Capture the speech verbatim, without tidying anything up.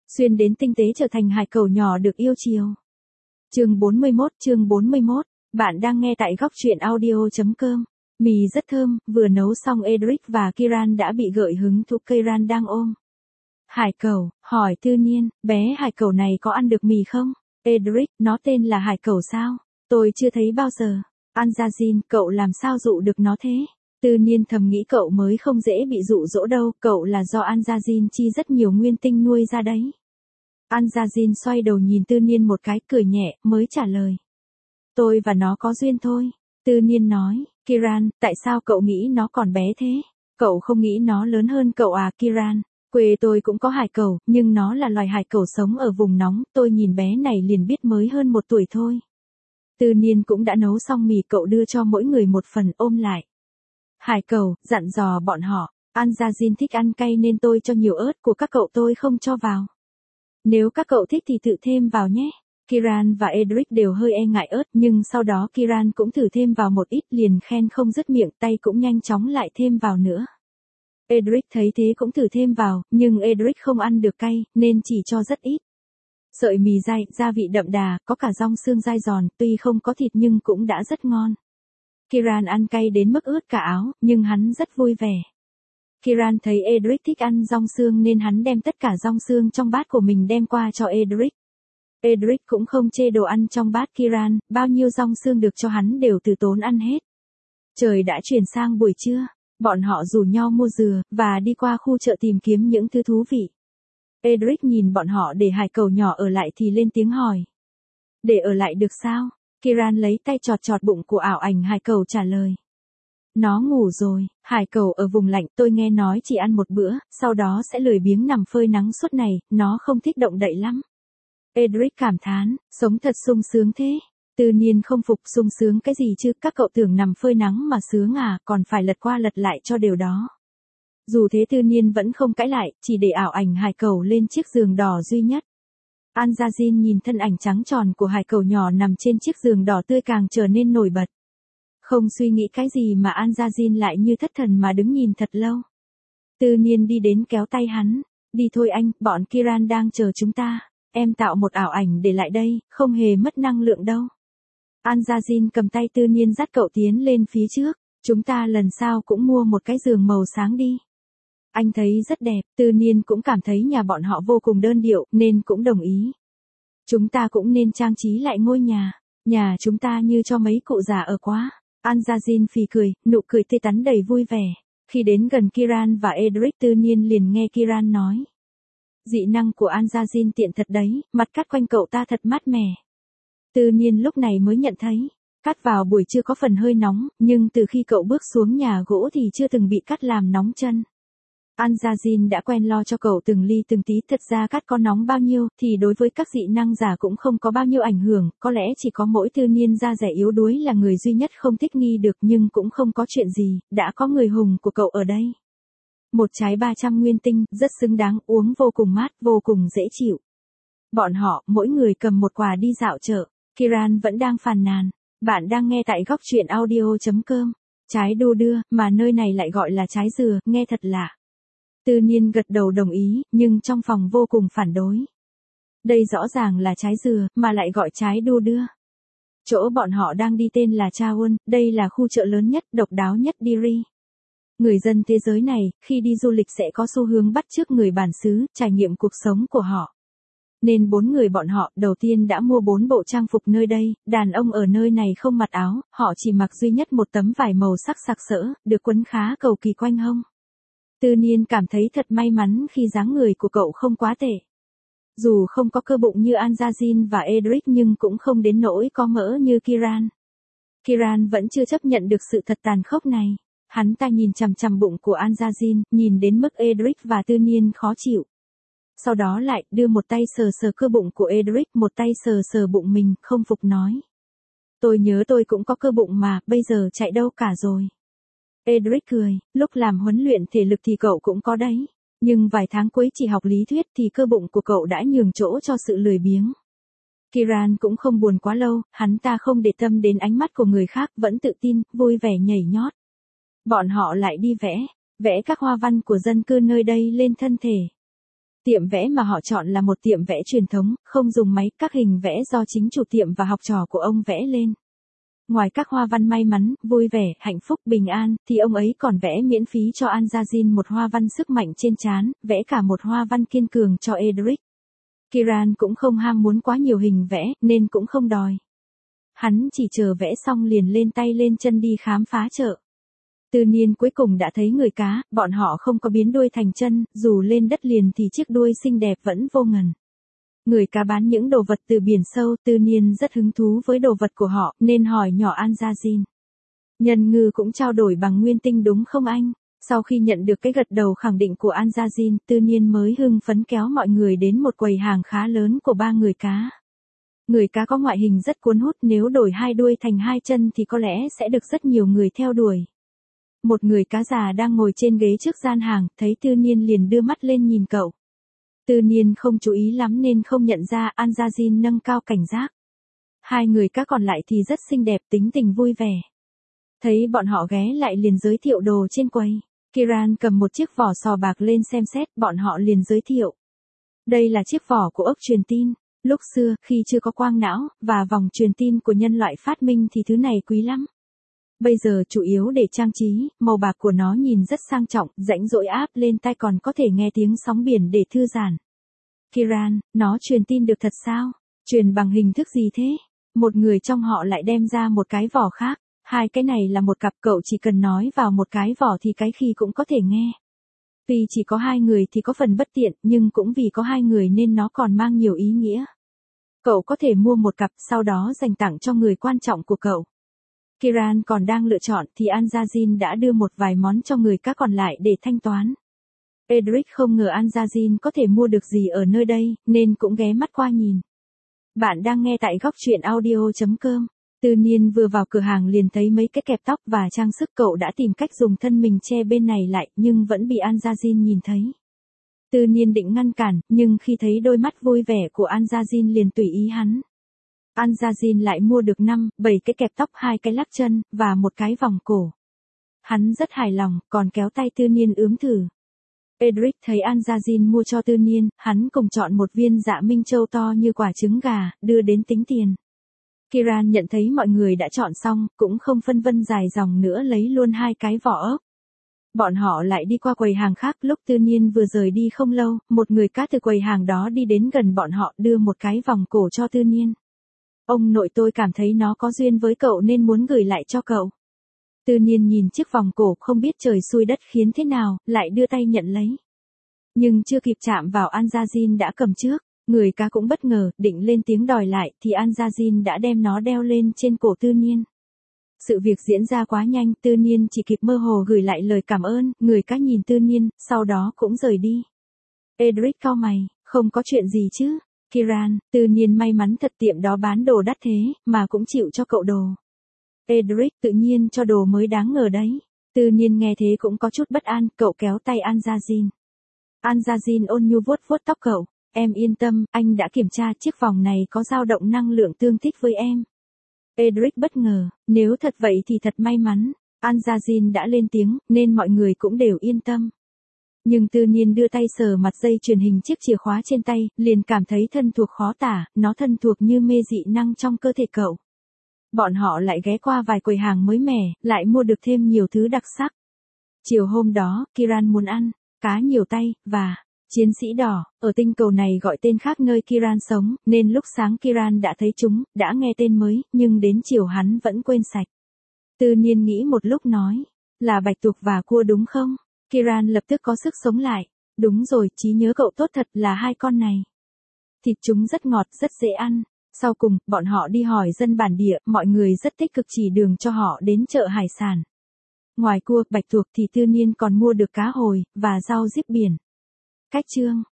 xuyên đến tinh tế trở thành hải cẩu nhỏ được yêu chiều. Chương bốn mươi mốt, chương bốn mươi mốt, bạn đang nghe tại góc truyện audio.com. Mì rất thơm, vừa nấu xong Edric và Kiran đã bị gợi hứng thú. Kiran đang ôm hải cẩu, hỏi Tư Niên, bé hải cẩu này có ăn được mì không? Edric, nó tên là hải cẩu sao? Tôi chưa thấy bao giờ. Anjazin, cậu làm sao dụ được nó thế? Tư Niên thầm nghĩ cậu mới không dễ bị dụ dỗ đâu, cậu là do Anjazin chi rất nhiều nguyên tinh nuôi ra đấy. Anjazin xoay đầu nhìn Tư Niên một cái, cười nhẹ, mới trả lời. Tôi và nó có duyên thôi. Tư Niên nói, Kiran, tại sao cậu nghĩ nó còn bé thế? Cậu không nghĩ nó lớn hơn cậu à? Kiran, quê tôi cũng có hải cẩu, nhưng nó là loài hải cẩu sống ở vùng nóng, tôi nhìn bé này liền biết mới hơn một tuổi thôi. Tư Niên cũng đã nấu xong mì, cậu đưa cho mỗi người một phần, ôm lại hải cẩu, dặn dò bọn họ, Anjazin thích ăn cay nên tôi cho nhiều ớt của các cậu tôi không cho vào. Nếu các cậu thích thì tự thêm vào nhé. Kiran và Edric đều hơi e ngại ớt, nhưng sau đó Kiran cũng thử thêm vào một ít, liền khen không dứt miệng, tay cũng nhanh chóng lại thêm vào nữa. Edric thấy thế cũng thử thêm vào, nhưng Edric không ăn được cay, nên chỉ cho rất ít. Sợi mì dai, gia vị đậm đà, có cả rong xương dai giòn, tuy không có thịt nhưng cũng đã rất ngon. Kiran ăn cay đến mức ướt cả áo, nhưng hắn rất vui vẻ. Kiran thấy Edric thích ăn rong xương nên hắn đem tất cả rong xương trong bát của mình đem qua cho Edric. Edric cũng không chê đồ ăn trong bát Kiran, bao nhiêu rong xương được cho hắn đều từ tốn ăn hết. Trời đã chuyển sang buổi trưa, bọn họ rủ nhau mua dừa, và đi qua khu chợ tìm kiếm những thứ thú vị. Edric nhìn bọn họ để hải cẩu nhỏ ở lại thì lên tiếng hỏi. Để ở lại được sao? Kiran lấy tay chọt chọt bụng của ảo ảnh hải cẩu trả lời. Nó ngủ rồi, hải cẩu ở vùng lạnh, tôi nghe nói chỉ ăn một bữa, sau đó sẽ lười biếng nằm phơi nắng suốt ngày, nó không thích động đậy lắm. Edric cảm thán, sống thật sung sướng thế. Tư Niên không phục, sung sướng cái gì chứ, các cậu tưởng nằm phơi nắng mà sướng à, còn phải lật qua lật lại cho đều đó. Dù thế Tư Niên vẫn không cãi lại, chỉ để ảo ảnh hải cẩu lên chiếc giường đỏ duy nhất. Anjazin nhìn thân ảnh trắng tròn của hải cẩu nhỏ nằm trên chiếc giường đỏ tươi càng trở nên nổi bật. Không suy nghĩ cái gì mà Anjazin lại như thất thần mà đứng nhìn thật lâu. Tư Niên đi đến kéo tay hắn, đi thôi anh, bọn Kiran đang chờ chúng ta, em tạo một ảo ảnh để lại đây, không hề mất năng lượng đâu. Anjazin cầm tay Tư Niên dắt cậu tiến lên phía trước, chúng ta lần sau cũng mua một cái giường màu sáng đi. Anh thấy rất đẹp, Tư Niên cũng cảm thấy nhà bọn họ vô cùng đơn điệu, nên cũng đồng ý. Chúng ta cũng nên trang trí lại ngôi nhà, nhà chúng ta như cho mấy cụ già ở quá. Anjazin phì cười, nụ cười tươi tắn đầy vui vẻ. Khi đến gần Kiran và Edric, Tư Niên liền nghe Kiran nói. Dị năng của Anjazin tiện thật đấy, mặt cắt quanh cậu ta thật mát mẻ. Tư Niên lúc này mới nhận thấy, cắt vào buổi trưa có phần hơi nóng, nhưng từ khi cậu bước xuống nhà gỗ thì chưa từng bị cắt làm nóng chân. Anjazin đã quen lo cho cậu từng ly từng tí, thật ra cắt có nóng bao nhiêu thì đối với các dị năng giả cũng không có bao nhiêu ảnh hưởng, có lẽ chỉ có mỗi Tư Niên da dẻ yếu đuối là người duy nhất không thích nghi được, nhưng cũng không có chuyện gì, đã có người hùng của cậu ở đây. Một trái ba trăm nguyên tinh, rất xứng đáng, uống vô cùng mát, vô cùng dễ chịu. Bọn họ, mỗi người cầm một quà đi dạo chợ. Kiran vẫn đang phàn nàn. Bạn đang nghe tại góc truyện audio.com. Trái đu đưa, mà nơi này lại gọi là trái dừa, nghe thật lạ. Tư Niên gật đầu đồng ý, nhưng trong phòng vô cùng phản đối. Đây rõ ràng là trái dừa, mà lại gọi trái đu đưa. Chỗ bọn họ đang đi tên là Chaon, đây là khu chợ lớn nhất, độc đáo nhất Diri. Người dân thế giới này, khi đi du lịch sẽ có xu hướng bắt chước người bản xứ, trải nghiệm cuộc sống của họ. Nên bốn người bọn họ đầu tiên đã mua bốn bộ trang phục nơi đây, đàn ông ở nơi này không mặc áo, họ chỉ mặc duy nhất một tấm vải màu sắc sặc sỡ, được quấn khá cầu kỳ quanh hông. Tư Niên cảm thấy thật may mắn khi dáng người của cậu không quá tệ. Dù không có cơ bụng như Anjazin và Edric nhưng cũng không đến nỗi có mỡ như Kiran. Kiran vẫn chưa chấp nhận được sự thật tàn khốc này. Hắn ta nhìn chằm chằm bụng của Anjazin, nhìn đến mức Edric và Tư Niên khó chịu. Sau đó lại đưa một tay sờ sờ cơ bụng của Edric, một tay sờ sờ bụng mình, không phục nói. Tôi nhớ tôi cũng có cơ bụng mà, bây giờ chạy đâu cả rồi. Edric cười, lúc làm huấn luyện thể lực thì cậu cũng có đấy. Nhưng vài tháng cuối chỉ học lý thuyết thì cơ bụng của cậu đã nhường chỗ cho sự lười biếng. Kiran cũng không buồn quá lâu, hắn ta không để tâm đến ánh mắt của người khác, vẫn tự tin, vui vẻ nhảy nhót. Bọn họ lại đi vẽ, vẽ các hoa văn của dân cư nơi đây lên thân thể. Tiệm vẽ mà họ chọn là một tiệm vẽ truyền thống, không dùng máy, các hình vẽ do chính chủ tiệm và học trò của ông vẽ lên. Ngoài các hoa văn may mắn, vui vẻ, hạnh phúc, bình an, thì ông ấy còn vẽ miễn phí cho Anjazin một hoa văn sức mạnh trên trán, vẽ cả một hoa văn kiên cường cho Edric. Kiran cũng không ham muốn quá nhiều hình vẽ, nên cũng không đòi. Hắn chỉ chờ vẽ xong liền lên tay lên chân đi khám phá chợ. Tư Niên cuối cùng đã thấy người cá, bọn họ không có biến đuôi thành chân, dù lên đất liền thì chiếc đuôi xinh đẹp vẫn vô ngần. Người cá bán những đồ vật từ biển sâu, Tư Niên rất hứng thú với đồ vật của họ, nên hỏi nhỏ Anjazin. Nhân ngư cũng trao đổi bằng nguyên tinh đúng không anh? Sau khi nhận được cái gật đầu khẳng định của Anjazin, Tư Niên mới hưng phấn kéo mọi người đến một quầy hàng khá lớn của ba người cá. Người cá có ngoại hình rất cuốn hút, nếu đổi hai đuôi thành hai chân thì có lẽ sẽ được rất nhiều người theo đuổi. Một người cá già đang ngồi trên ghế trước gian hàng, thấy Tư Niên liền đưa mắt lên nhìn cậu. Tư Niên không chú ý lắm nên không nhận ra, Anjazin nâng cao cảnh giác. Hai người cá còn lại thì rất xinh đẹp, tính tình vui vẻ. Thấy bọn họ ghé lại liền giới thiệu đồ trên quầy. Kiran cầm một chiếc vỏ sò bạc lên xem xét, bọn họ liền giới thiệu. Đây là chiếc vỏ của ốc truyền tin. Lúc xưa, khi chưa có quang não, và vòng truyền tin của nhân loại phát minh thì thứ này quý lắm. Bây giờ chủ yếu để trang trí, màu bạc của nó nhìn rất sang trọng, rãnh rỗi áp lên tai còn có thể nghe tiếng sóng biển để thư giãn. Kiran, nó truyền tin được thật sao? Truyền bằng hình thức gì thế? Một người trong họ lại đem ra một cái vỏ khác. Hai cái này là một cặp, cậu chỉ cần nói vào một cái vỏ thì cái khi cũng có thể nghe. Vì chỉ có hai người thì có phần bất tiện, nhưng cũng vì có hai người nên nó còn mang nhiều ý nghĩa. Cậu có thể mua một cặp, sau đó dành tặng cho người quan trọng của cậu. Kiran còn đang lựa chọn thì Anjazin đã đưa một vài món cho người cá còn lại để thanh toán. Edric không ngờ Anjazin có thể mua được gì ở nơi đây, nên cũng ghé mắt qua nhìn. Bạn đang nghe tại góc truyện audio chấm com. Tư Niên vừa vào cửa hàng liền thấy mấy cái kẹp tóc và trang sức, cậu đã tìm cách dùng thân mình che bên này lại, nhưng vẫn bị Anjazin nhìn thấy. Tư Niên định ngăn cản, nhưng khi thấy đôi mắt vui vẻ của Anjazin liền tùy ý hắn. Anjazin lại mua được năm, bảy cái kẹp tóc, hai cái lắc chân, và một cái vòng cổ. Hắn rất hài lòng, còn kéo tay Tư Niên ướm thử. Edric thấy Anjazin mua cho Tư Niên, hắn cùng chọn một viên dạ minh châu to như quả trứng gà, đưa đến tính tiền. Kiran nhận thấy mọi người đã chọn xong, cũng không phân vân dài dòng nữa lấy luôn hai cái vỏ ốc. Bọn họ lại đi qua quầy hàng khác, lúc Tư Niên vừa rời đi không lâu, một người cá từ quầy hàng đó đi đến gần bọn họ đưa một cái vòng cổ cho Tư Niên. Ông nội tôi cảm thấy nó có duyên với cậu nên muốn gửi lại cho cậu. Tư Niên nhìn chiếc vòng cổ không biết trời xui đất khiến thế nào, lại đưa tay nhận lấy. Nhưng chưa kịp chạm vào Anjazin đã cầm trước. Người cá cũng bất ngờ, định lên tiếng đòi lại, thì Anjazin đã đem nó đeo lên trên cổ Tư Niên. Sự việc diễn ra quá nhanh, Tư Niên chỉ kịp mơ hồ gửi lại lời cảm ơn, người cá nhìn Tư Niên, sau đó cũng rời đi. Edric cau mày, không có chuyện gì chứ? Kiran, Tư Niên may mắn thật, tiệm đó bán đồ đắt thế, mà cũng chịu cho cậu đồ. Edric, tự nhiên cho đồ mới đáng ngờ đấy. Tư Niên nghe thế cũng có chút bất an, cậu kéo tay Anjazin. Anjazin ôn nhu vuốt vuốt tóc cậu. Em yên tâm, anh đã kiểm tra, chiếc vòng này có dao động năng lượng tương thích với em. Edric bất ngờ, nếu thật vậy thì thật may mắn. Anjazin đã lên tiếng, nên mọi người cũng đều yên tâm. Nhưng Tư Niên đưa tay sờ mặt dây truyền hình chiếc chìa khóa trên tay, liền cảm thấy thân thuộc khó tả, nó thân thuộc như mê dị năng trong cơ thể cậu. Bọn họ lại ghé qua vài quầy hàng mới mẻ, lại mua được thêm nhiều thứ đặc sắc. Chiều hôm đó, Kiran muốn ăn cá nhiều tay, và chiến sĩ đỏ, ở tinh cầu này gọi tên khác nơi Kiran sống, nên lúc sáng Kiran đã thấy chúng, đã nghe tên mới, nhưng đến chiều hắn vẫn quên sạch. Tư Niên nghĩ một lúc nói, là bạch tuộc và cua đúng không? Kiran lập tức có sức sống lại. Đúng rồi, trí nhớ cậu tốt thật, là hai con này. Thịt chúng rất ngọt, rất dễ ăn. Sau cùng, bọn họ đi hỏi dân bản địa, mọi người rất tích cực chỉ đường cho họ đến chợ hải sản. Ngoài cua, bạch tuộc thì Tư Niên còn mua được cá hồi, và rau diếp biển. Cách chương